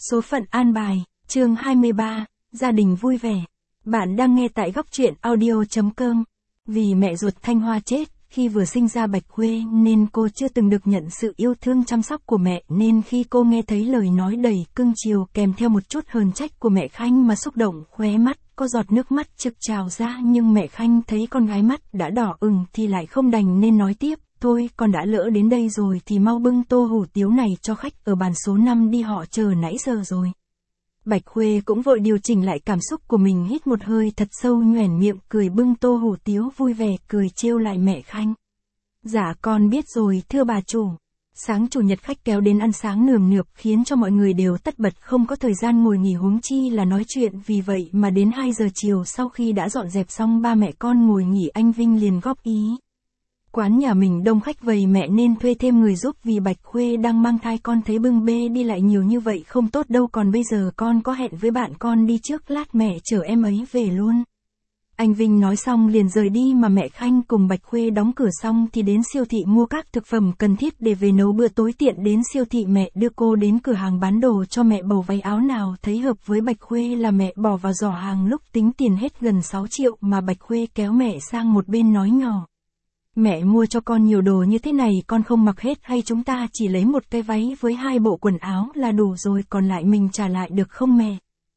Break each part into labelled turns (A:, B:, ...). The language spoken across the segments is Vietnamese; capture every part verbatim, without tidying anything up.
A: Số phận an bài, chương hai mươi ba, gia đình vui vẻ. Bạn đang nghe tại góc truyện audio chấm com. Vì mẹ ruột Thanh Hoa chết, khi vừa sinh ra Bạch Khuê nên cô chưa từng được nhận sự yêu thương chăm sóc của mẹ, nên khi cô nghe thấy lời nói đầy cưng chiều kèm theo một chút hờn trách của mẹ Khanh mà xúc động, khóe mắt có giọt nước mắt trực trào ra, nhưng mẹ Khanh thấy con gái mắt đã đỏ ửng thì lại không đành nên nói tiếp. Thôi, con đã lỡ đến đây rồi thì mau bưng tô hủ tiếu này cho khách ở bàn số năm đi, họ chờ nãy giờ rồi. Bạch Khuê cũng vội điều chỉnh lại cảm xúc của mình, hít một hơi thật sâu, nhoẻn miệng cười bưng tô hủ tiếu vui vẻ cười trêu lại mẹ Khanh. Dạ con biết rồi thưa bà chủ. Sáng chủ nhật khách kéo đến ăn sáng nườm nượp khiến cho mọi người đều tất bật không có thời gian ngồi nghỉ huống chi là nói chuyện, vì vậy mà đến hai giờ chiều sau khi đã dọn dẹp xong ba mẹ con ngồi nghỉ anh Vinh liền góp ý. Quán nhà mình đông khách vầy mẹ nên thuê thêm người giúp, vì Bạch Khuê đang mang thai, con thấy bưng bê đi lại nhiều như vậy không tốt đâu, còn bây giờ con có hẹn với bạn con đi trước, lát mẹ chở em ấy về luôn. Anh Vinh nói xong liền rời đi, mà mẹ Khanh cùng Bạch Khuê đóng cửa xong thì đến siêu thị mua các thực phẩm cần thiết để về nấu bữa tối. Tiện đến siêu thị mẹ đưa cô đến cửa hàng bán đồ cho mẹ bầu váy áo nào thấy hợp với Bạch Khuê là mẹ bỏ vào giỏ hàng, lúc tính tiền hết gần sáu triệu mà Bạch Khuê kéo mẹ sang một bên nói nhỏ. Mẹ mua cho con nhiều đồ như thế này con không mặc hết, hay chúng ta chỉ lấy một cái váy với hai bộ quần áo là đủ rồi, còn lại mình trả lại được không mẹ?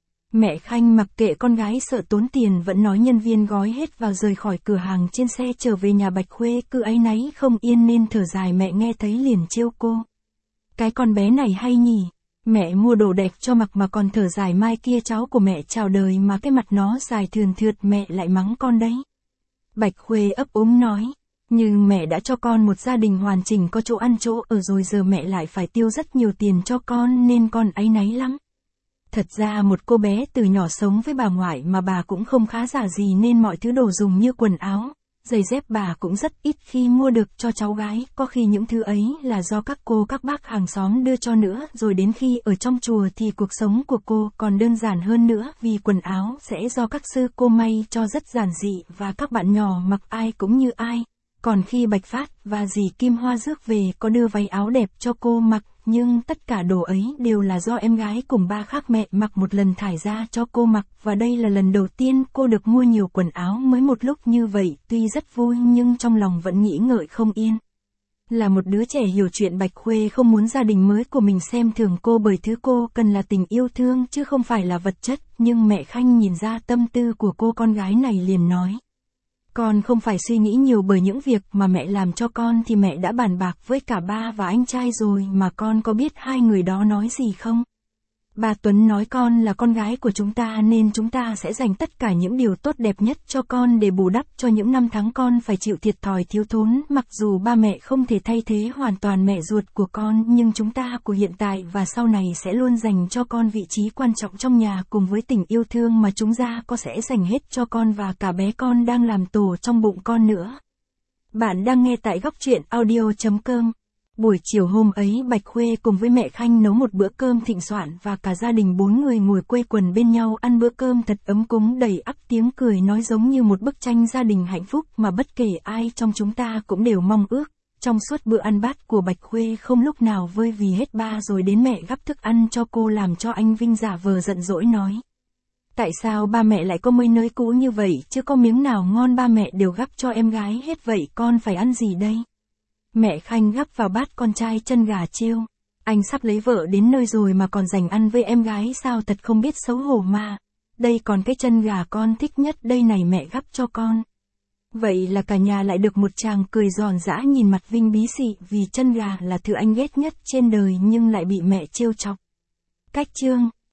A: Mẹ Khanh mặc kệ con gái sợ tốn tiền vẫn nói nhân viên gói hết vào rời khỏi cửa hàng. Trên xe trở về nhà Bạch Khuê cứ áy náy không yên nên thở dài, mẹ nghe thấy liền trêu cô. Cái con bé này hay nhỉ? Mẹ mua đồ đẹp cho mặc mà còn thở dài, mai kia cháu của mẹ chào đời mà cái mặt nó dài thườn thượt mẹ lại mắng con đấy. Bạch Khuê ấp úng nói. Nhưng mẹ đã cho con một gia đình hoàn chỉnh, có chỗ ăn chỗ ở rồi, giờ mẹ lại phải tiêu rất nhiều tiền cho con nên con áy náy lắm. Thật ra một cô bé từ nhỏ sống với bà ngoại mà bà cũng không khá giả gì nên mọi thứ đồ dùng như quần áo, giày dép bà cũng rất ít khi mua được cho cháu gái, có khi những thứ ấy là do các cô các bác hàng xóm đưa cho nữa. Rồi đến khi ở trong chùa thì cuộc sống của cô còn đơn giản hơn nữa, vì quần áo sẽ do các sư cô may cho rất giản dị và các bạn nhỏ mặc ai cũng như ai. Còn khi Bạch Phát và dì Kim Hoa rước về có đưa váy áo đẹp cho cô mặc, nhưng tất cả đồ ấy đều là do em gái cùng ba khác mẹ mặc một lần thải ra cho cô mặc, và đây là lần đầu tiên cô được mua nhiều quần áo mới một lúc như vậy. Tuy rất vui nhưng trong lòng vẫn nghĩ ngợi không yên. Là một đứa trẻ hiểu chuyện, Bạch Khuê không muốn gia đình mới của mình xem thường cô, bởi thứ cô cần là tình yêu thương chứ không phải là vật chất. Nhưng mẹ Khanh nhìn ra tâm tư của cô con gái này liền nói. Con không phải suy nghĩ nhiều, bởi những việc mà mẹ làm cho con thì mẹ đã bàn bạc với cả ba và anh trai rồi, mà con có biết hai người đó nói gì không? Ba Tuấn nói con là con gái của chúng ta nên chúng ta sẽ dành tất cả những điều tốt đẹp nhất cho con để bù đắp cho những năm tháng con phải chịu thiệt thòi thiếu thốn. Mặc dù ba mẹ không thể thay thế hoàn toàn mẹ ruột của con, nhưng chúng ta của hiện tại và sau này sẽ luôn dành cho con vị trí quan trọng trong nhà, cùng với tình yêu thương mà chúng ta có sẽ dành hết cho con và cả bé con đang làm tổ trong bụng con nữa. Bạn đang nghe tại góc truyện audio chấm com. Buổi chiều hôm ấy Bạch Khuê cùng với mẹ Khanh nấu một bữa cơm thịnh soạn và cả gia đình bốn người ngồi quây quần bên nhau ăn bữa cơm thật ấm cúng, đầy ắp tiếng cười nói, giống như một bức tranh gia đình hạnh phúc mà bất kể ai trong chúng ta cũng đều mong ước. Trong suốt bữa ăn, bát của Bạch Khuê không lúc nào vơi vì hết ba rồi đến mẹ gắp thức ăn cho cô, làm cho anh Vinh giả vờ giận dỗi nói. Tại sao ba mẹ lại có mấy nới cũ như vậy chứ có miếng nào ngon ba mẹ đều gắp cho em gái hết vậy, con phải ăn gì đây? Mẹ Khanh gắp vào bát con trai chân gà trêu. Anh sắp lấy vợ đến nơi rồi mà còn dành ăn với em gái sao, thật không biết xấu hổ mà. Đây còn cái chân gà con thích nhất đây này, mẹ gắp cho con. Vậy là cả nhà lại được một tràng cười giòn giã, nhìn mặt Vinh bí xị vì chân gà là thứ anh ghét nhất trên đời nhưng lại bị mẹ trêu chọc. Cách chương